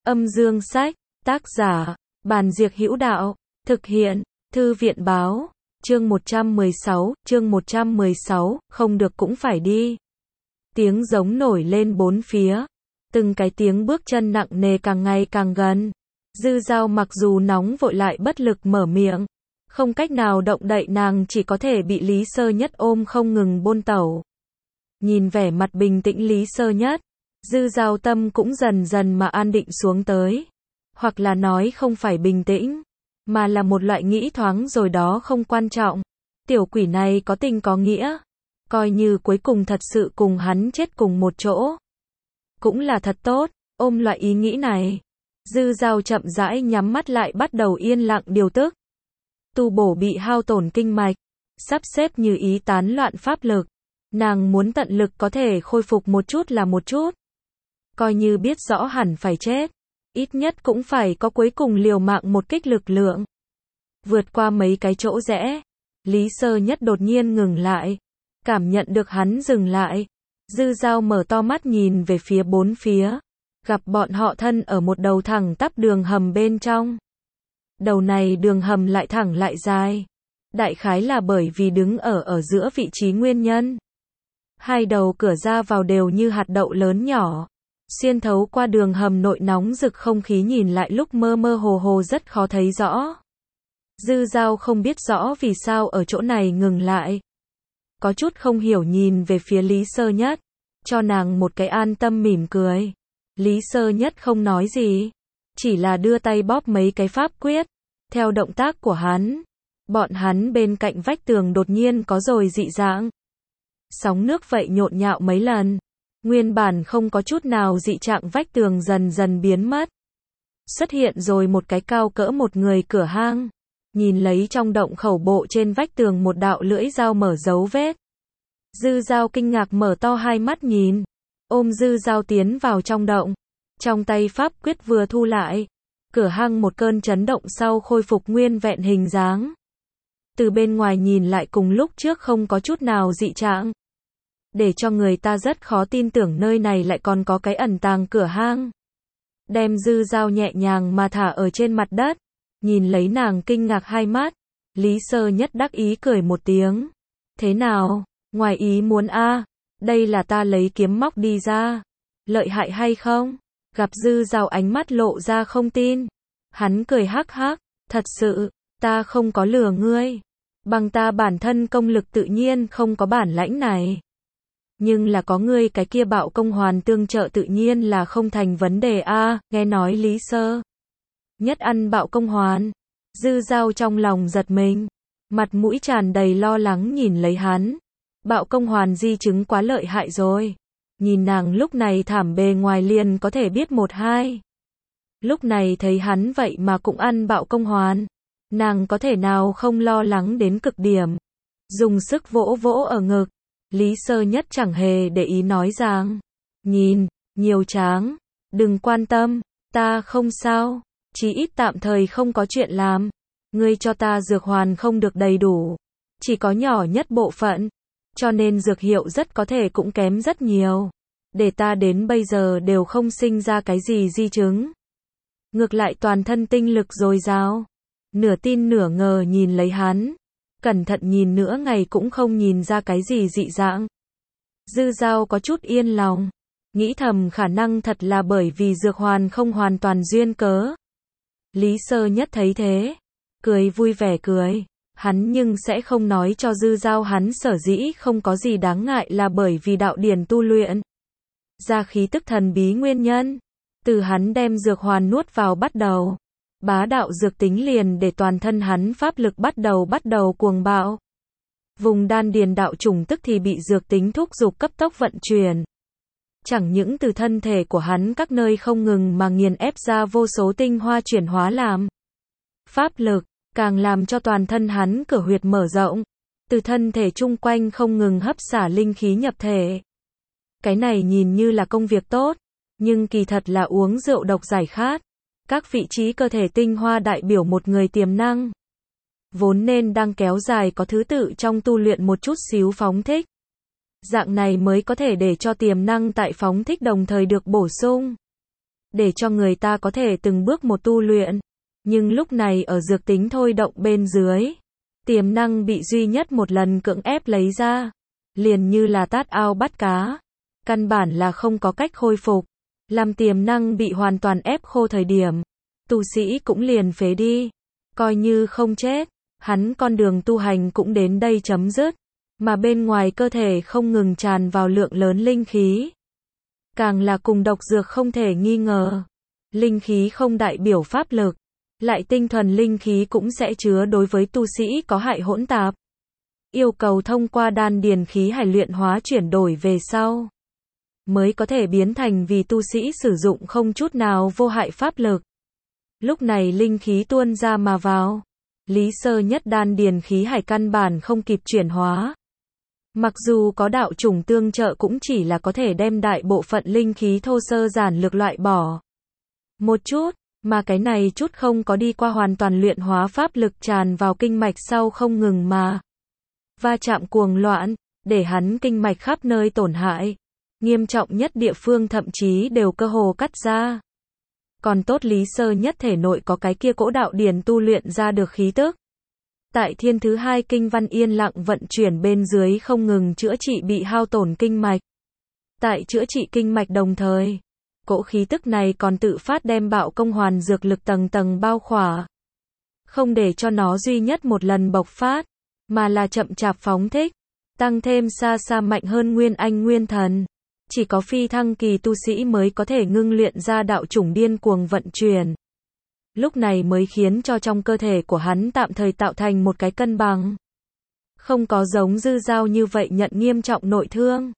Âm dương sách, tác giả, Bàn Diệc Hữu Đạo, thực hiện, Thư viện báo, chương 116, không được cũng phải đi. Tiếng giống nổi lên bốn phía, từng cái tiếng bước chân nặng nề càng ngày càng gần. Dư Dao mặc dù nóng vội lại bất lực mở miệng, không cách nào động đậy, nàng chỉ có thể bị Lý Sơ Nhất ôm không ngừng bôn tẩu. Nhìn vẻ mặt bình tĩnh Lý Sơ Nhất, Dư Dao tâm cũng dần dần mà an định xuống tới. Hoặc là nói không phải bình tĩnh, mà là một loại nghĩ thoáng rồi đó không quan trọng. Tiểu quỷ này có tình có nghĩa, coi như cuối cùng thật sự cùng hắn chết cùng một chỗ, cũng là thật tốt. Ôm loại ý nghĩ này, Dư Dao chậm rãi nhắm mắt lại, bắt đầu yên lặng điều tức. Tu bổ bị hao tổn kinh mạch, sắp xếp như ý tán loạn pháp lực. Nàng muốn tận lực có thể khôi phục một chút là một chút. Coi như biết rõ hẳn phải chết, ít nhất cũng phải có cuối cùng liều mạng một kích lực lượng. Vượt qua mấy cái chỗ rẽ, Lý Sơ Nhất đột nhiên ngừng lại. Cảm nhận được hắn dừng lại, Dư Dao mở to mắt nhìn về phía bốn phía, gặp bọn họ thân ở một đầu thẳng tắp đường hầm bên trong. Đầu này đường hầm lại thẳng lại dài, đại khái là bởi vì đứng ở giữa vị trí nguyên nhân. Hai đầu cửa ra vào đều như hạt đậu lớn nhỏ, xuyên thấu qua đường hầm nội nóng rực không khí, nhìn lại lúc mơ mơ hồ hồ rất khó thấy rõ. Dư Dao không biết rõ vì sao ở chỗ này ngừng lại, có chút không hiểu nhìn về phía Lý Sơ Nhất, cho nàng một cái an tâm mỉm cười. Lý Sơ Nhất không nói gì, chỉ là đưa tay bóp mấy cái pháp quyết. Theo động tác của hắn, bọn hắn bên cạnh vách tường đột nhiên có rồi dị dạng. Sóng nước vậy nhộn nhạo mấy lần, nguyên bản không có chút nào dị trạng vách tường dần dần biến mất. Xuất hiện rồi một cái cao cỡ một người cửa hang. Nhìn lấy trong động khẩu bộ trên vách tường một đạo lưỡi dao mở dấu vết. Dư Dao kinh ngạc mở to hai mắt nhìn, ôm Dư Dao tiến vào trong động. Trong tay pháp quyết vừa thu lại, cửa hang một cơn chấn động sau khôi phục nguyên vẹn hình dáng. Từ bên ngoài nhìn lại cùng lúc trước không có chút nào dị trạng, để cho người ta rất khó tin tưởng nơi này lại còn có cái ẩn tàng cửa hang. Đem Dư Dao nhẹ nhàng mà thả ở trên mặt đất, nhìn lấy nàng kinh ngạc hai mắt, Lý Sơ Nhất đắc ý cười một tiếng. Thế nào, ngoài ý muốn a? Đây là ta lấy kiếm móc đi ra, lợi hại hay không? Gặp Dư Dao ánh mắt lộ ra không tin, hắn cười hắc hắc, thật sự, ta không có lừa ngươi, bằng ta bản thân công lực tự nhiên không có bản lãnh này. Nhưng là có ngươi cái kia Bạo Công Hoàn tương trợ tự nhiên là không thành vấn đề a. Nghe nói Lý Sơ Nhất ăn Bạo Công Hoàn, Dư Dao trong lòng giật mình, mặt mũi tràn đầy lo lắng nhìn lấy hắn. Bạo Công Hoàn di chứng quá lợi hại rồi. Nhìn nàng lúc này thảm bề ngoài liền có thể biết một hai. Lúc này thấy hắn vậy mà cũng ăn Bạo Công Hoàn, nàng có thể nào không lo lắng đến cực điểm. Dùng sức vỗ vỗ ở ngực, Lý Sơ Nhất chẳng hề để ý nói rằng, nhìn, nhiều tráng, đừng quan tâm, ta không sao, chí ít tạm thời không có chuyện làm. Ngươi cho ta dược hoàn không được đầy đủ, chỉ có nhỏ nhất bộ phận, cho nên dược hiệu rất có thể cũng kém rất nhiều. Để ta đến bây giờ đều không sinh ra cái gì di chứng, ngược lại toàn thân tinh lực dồi dào. Nửa tin nửa ngờ nhìn lấy hắn, cẩn thận nhìn nửa ngày cũng không nhìn ra cái gì dị dạng. Dư Dao có chút yên lòng, nghĩ thầm khả năng thật là bởi vì dược hoàn không hoàn toàn duyên cớ. Lý Sơ Nhất thấy thế, cười vui vẻ cười. Hắn nhưng sẽ không nói cho Dư Dao hắn sở dĩ không có gì đáng ngại là bởi vì đạo điển tu luyện ra khí tức thần bí nguyên nhân. Từ hắn đem dược hoàn nuốt vào bắt đầu, bá đạo dược tính liền để toàn thân hắn pháp lực bắt đầu cuồng bạo. Vùng đan điền đạo chủng tức thì bị dược tính thúc giục cấp tốc vận chuyển. Chẳng những từ thân thể của hắn các nơi không ngừng mà nghiền ép ra vô số tinh hoa chuyển hóa làm pháp lực, càng làm cho toàn thân hắn cửa huyệt mở rộng, từ thân thể chung quanh không ngừng hấp xả linh khí nhập thể. Cái này nhìn như là công việc tốt, nhưng kỳ thật là uống rượu độc giải khát. Các vị trí cơ thể tinh hoa đại biểu một người tiềm năng, vốn nên đang kéo dài có thứ tự trong tu luyện một chút xíu phóng thích. Dạng này mới có thể để cho tiềm năng tại phóng thích đồng thời được bổ sung. để cho người ta có thể từng bước một tu luyện. Nhưng lúc này ở dược tính thôi động bên dưới, tiềm năng bị duy nhất một lần cưỡng ép lấy ra, liền như là tát ao bắt cá, căn bản là không có cách khôi phục. Làm tiềm năng bị hoàn toàn ép khô thời điểm, tu sĩ cũng liền phế đi, coi như không chết, hắn con đường tu hành cũng đến đây chấm dứt, mà bên ngoài cơ thể không ngừng tràn vào lượng lớn linh khí. Càng là cùng độc dược không thể nghi ngờ, linh khí không đại biểu pháp lực, lại tinh thuần linh khí cũng sẽ chứa đối với tu sĩ có hại hỗn tạp. Yêu cầu thông qua đan điền khí hải luyện hóa chuyển đổi về sau, mới có thể biến thành vì tu sĩ sử dụng không chút nào vô hại pháp lực. Lúc này linh khí tuôn ra mà vào, Lý Sơ Nhất đan điền khí hải căn bản không kịp chuyển hóa. Mặc dù có đạo chủng tương trợ cũng chỉ là có thể đem đại bộ phận linh khí thô sơ giản lược loại bỏ một chút, mà cái này chút không có đi qua hoàn toàn luyện hóa pháp lực tràn vào kinh mạch sau không ngừng mà va chạm cuồng loạn, để hắn kinh mạch khắp nơi tổn hại, nghiêm trọng nhất địa phương thậm chí đều cơ hồ cắt ra. Còn tốt Lý Sơ Nhất thể nội có cái kia cỗ đạo điển tu luyện ra được khí tức. Tại thiên thứ hai kinh văn yên lặng vận chuyển bên dưới không ngừng chữa trị bị hao tổn kinh mạch. Tại chữa trị kinh mạch đồng thời, cỗ khí tức này còn tự phát đem bạo công hoàn dược lực tầng tầng bao khỏa. Không để cho nó duy nhất một lần bộc phát, mà là chậm chạp phóng thích, tăng thêm xa xa mạnh hơn Nguyên Anh Nguyên Thần. Chỉ có phi thăng kỳ tu sĩ mới có thể ngưng luyện ra đạo chủng điên cuồng vận chuyển. Lúc này mới khiến cho trong cơ thể của hắn tạm thời tạo thành một cái cân bằng. Không có giống Dư Dao như vậy nhận nghiêm trọng nội thương.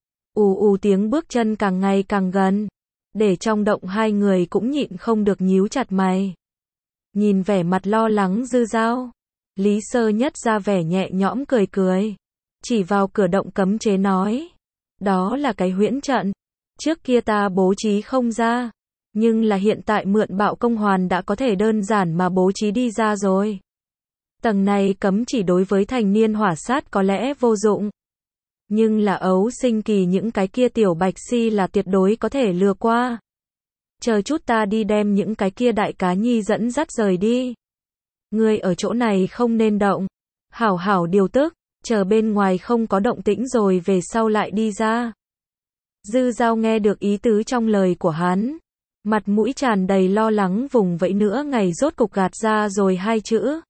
Ù ù tiếng bước chân càng ngày càng gần, để trong động hai người cũng nhịn không được nhíu chặt mày. Nhìn vẻ mặt lo lắng Dư Dao, Lý Sơ Nhất ra vẻ nhẹ nhõm cười cười, chỉ vào cửa động cấm chế nói. Đó là cái huyễn trận, trước kia ta bố trí không ra, nhưng là hiện tại mượn bạo công hoàn đã có thể đơn giản mà bố trí đi ra rồi. Tầng này cấm chỉ đối với thành niên hỏa sát có lẽ vô dụng, nhưng là ấu sinh kỳ những cái kia tiểu bạch si là tuyệt đối có thể lừa qua. Chờ chút ta đi đem những cái kia đại cá nhi dẫn dắt rời đi. Ngươi ở chỗ này không nên động, hảo hảo điều tức, chờ bên ngoài không có động tĩnh rồi về sau lại đi ra. Dư Dao nghe được ý tứ trong lời của hắn, mặt mũi tràn đầy lo lắng vùng vẫy nữa ngày rốt cục gạt ra rồi hai chữ.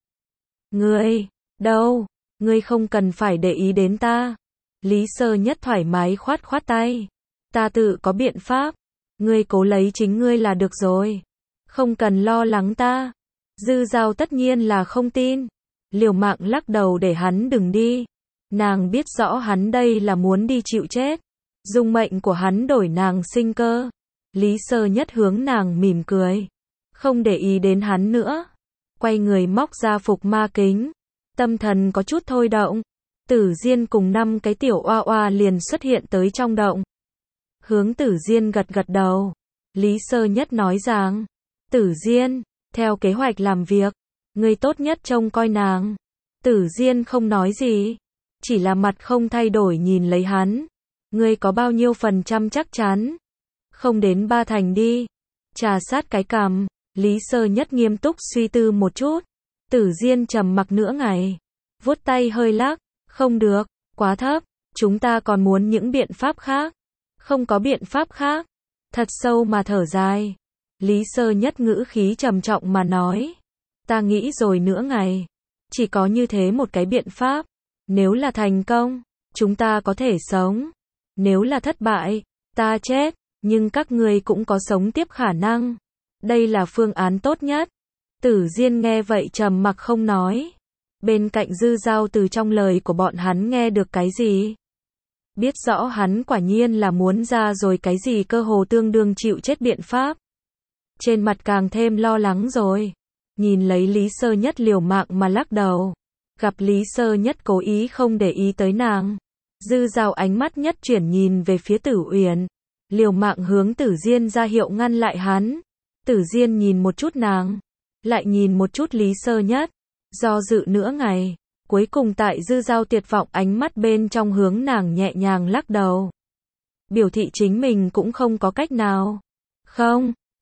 Ngươi, đâu, ngươi không cần phải để ý đến ta. Lý Sơ Nhất thoải mái khoát khoát tay. Ta tự có biện pháp, ngươi cố lấy chính ngươi là được rồi. Không cần lo lắng ta. Dư Dao tất nhiên là không tin. Liều mạng lắc đầu để hắn đừng đi. Nàng biết rõ hắn đây là muốn đi chịu chết, dùng mệnh của hắn đổi nàng sinh cơ. Lý Sơ Nhất hướng nàng mỉm cười, không để ý đến hắn nữa, quay người móc ra phục ma kính, tâm thần có chút thôi động. Tử Diên cùng 5 cái tiểu oa oa liền xuất hiện tới trong động. Hướng Tử Diên gật gật đầu, Lý Sơ Nhất nói rằng, Tử Diên, theo kế hoạch làm việc, ngươi tốt nhất trông coi nàng. Tử Diên không nói gì, chỉ là mặt không thay đổi nhìn lấy hắn. Ngươi có bao nhiêu phần trăm chắc chắn? Không đến 3 thành đi. Trà sát cái cằm, Lý Sơ Nhất nghiêm túc suy tư một chút. Tử Diên trầm mặc nửa ngày, vuốt tay hơi lắc, không được, quá thấp, chúng ta còn muốn những biện pháp khác. Không có biện pháp khác. Thật sâu mà thở dài, Lý Sơ Nhất ngữ khí trầm trọng mà nói. Ta nghĩ rồi nửa ngày, chỉ có như thế một cái biện pháp. Nếu là thành công, chúng ta có thể sống. Nếu là thất bại, ta chết, nhưng các ngươi cũng có sống tiếp khả năng. Đây là phương án tốt nhất. Tử Diên nghe vậy trầm mặc không nói. Bên cạnh Dư Dao từ trong lời của bọn hắn nghe được cái gì? Biết rõ hắn quả nhiên là muốn ra rồi cái gì cơ hồ tương đương chịu chết biện pháp. Trên mặt càng thêm lo lắng rồi. Nhìn lấy Lý Sơ Nhất liều mạng mà lắc đầu. Gặp Lý Sơ Nhất cố ý không để ý tới nàng. Dư Dao ánh mắt nhất chuyển nhìn về phía Tử Uyển. Liều mạng hướng Tử Diên ra hiệu ngăn lại hắn. Tử Diên nhìn một chút nàng, lại nhìn một chút Lý Sơ Nhất, do dự nửa ngày, cuối cùng tại Dư Dao tuyệt vọng ánh mắt bên trong hướng nàng nhẹ nhàng lắc đầu. Biểu thị chính mình cũng không có cách nào. Không,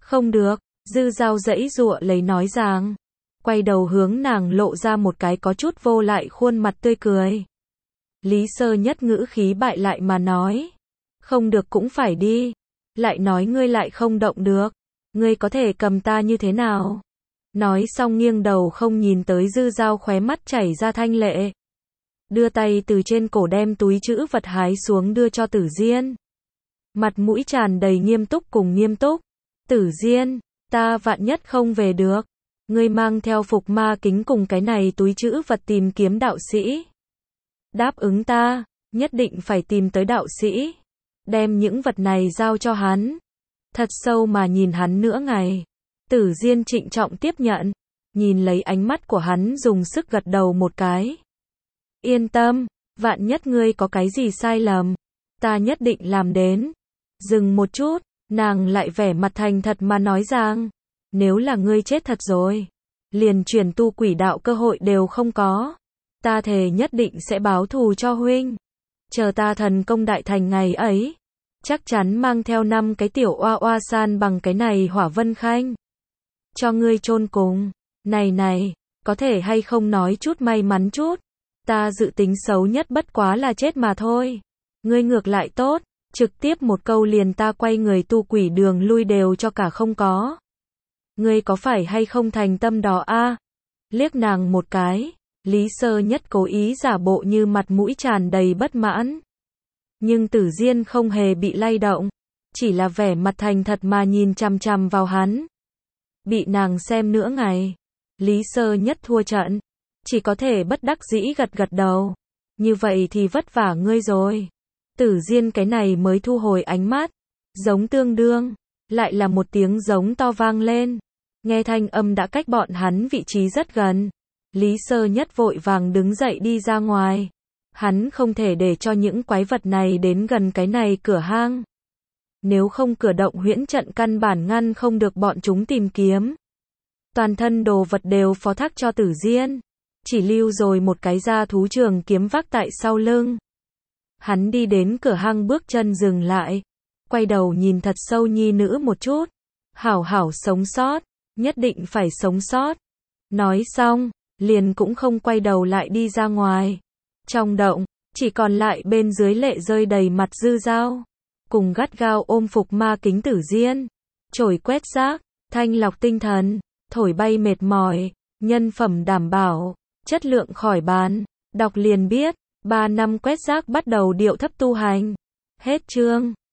Không được, Dư Dao giãy giụa lấy nói rằng. Quay đầu hướng nàng lộ ra một cái có chút vô lại khuôn mặt tươi cười. Lý Sơ Nhất ngữ khí bại lại mà nói. Không được cũng phải đi. Lại nói ngươi lại không động được. Ngươi có thể cầm ta như thế nào? Nói xong nghiêng đầu không nhìn tới Dư Dao khóe mắt chảy ra thanh lệ. Đưa tay từ trên cổ đem túi trữ vật hái xuống đưa cho Tử Diên. Mặt mũi tràn đầy nghiêm túc cùng nghiêm túc. Tử Diên, ta vạn nhất không về được. Ngươi mang theo phục ma kính cùng cái này túi trữ vật tìm kiếm đạo sĩ. Đáp ứng ta, nhất định phải tìm tới đạo sĩ. Đem những vật này giao cho hắn. Thật sâu mà nhìn hắn nửa ngày. Tử Diên trịnh trọng tiếp nhận. Nhìn lấy ánh mắt của hắn dùng sức gật đầu một cái. Yên tâm, vạn nhất ngươi có cái gì sai lầm. Ta nhất định làm đến. Dừng một chút, nàng lại vẻ mặt thành thật mà nói rằng. Nếu là ngươi chết thật rồi. Liền chuyển tu quỷ đạo cơ hội đều không có. Ta thề nhất định sẽ báo thù cho huynh. Chờ ta thần công đại thành ngày ấy. Chắc chắn mang theo 5 cái tiểu oa oa san bằng cái này Hỏa Vân Khanh. Cho ngươi chôn cùng. Này, có thể hay không nói chút may mắn chút. Ta dự tính xấu nhất bất quá là chết mà thôi. Ngươi ngược lại tốt, trực tiếp một câu liền ta quay người tu quỷ đường lui đều cho cả không có. Ngươi có phải hay không thành tâm đó a? Liếc nàng một cái, Lý Sơ Nhất cố ý giả bộ như mặt mũi tràn đầy bất mãn. Nhưng Tử Diên không hề bị lay động, chỉ là vẻ mặt thành thật mà nhìn chằm chằm vào hắn. Bị nàng xem nửa ngày, Lý Sơ Nhất thua trận, chỉ có thể bất đắc dĩ gật gật đầu. Như vậy thì vất vả ngươi rồi. Tử Diên cái này mới thu hồi ánh mắt, giống tương đương, lại là một tiếng giống to vang lên. Nghe thanh âm đã cách bọn hắn vị trí rất gần. Lý Sơ Nhất vội vàng đứng dậy đi ra ngoài. Hắn không thể để cho những quái vật này đến gần cái này cửa hang. Nếu không cửa động huyễn trận căn bản ngăn không được bọn chúng tìm kiếm. Toàn thân đồ vật đều phó thác cho Tử Diên. Chỉ lưu rồi một cái da thú trường kiếm vác tại sau lưng. Hắn đi đến cửa hang bước chân dừng lại. Quay đầu nhìn thật sâu nhi nữ một chút. Hảo hảo sống sót. Nhất định phải sống sót. Nói xong, liền cũng không quay đầu lại đi ra ngoài. Trong động, chỉ còn lại bên dưới lệ rơi đầy mặt Dư Dao. Cùng gắt gao ôm phục ma kính Tử Diên. Chổi quét rác, thanh lọc tinh thần, thổi bay mệt mỏi, nhân phẩm đảm bảo, chất lượng khỏi bán. Đọc liền biết, 3 năm quét rác bắt đầu điệu thấp tu hành. Hết chương.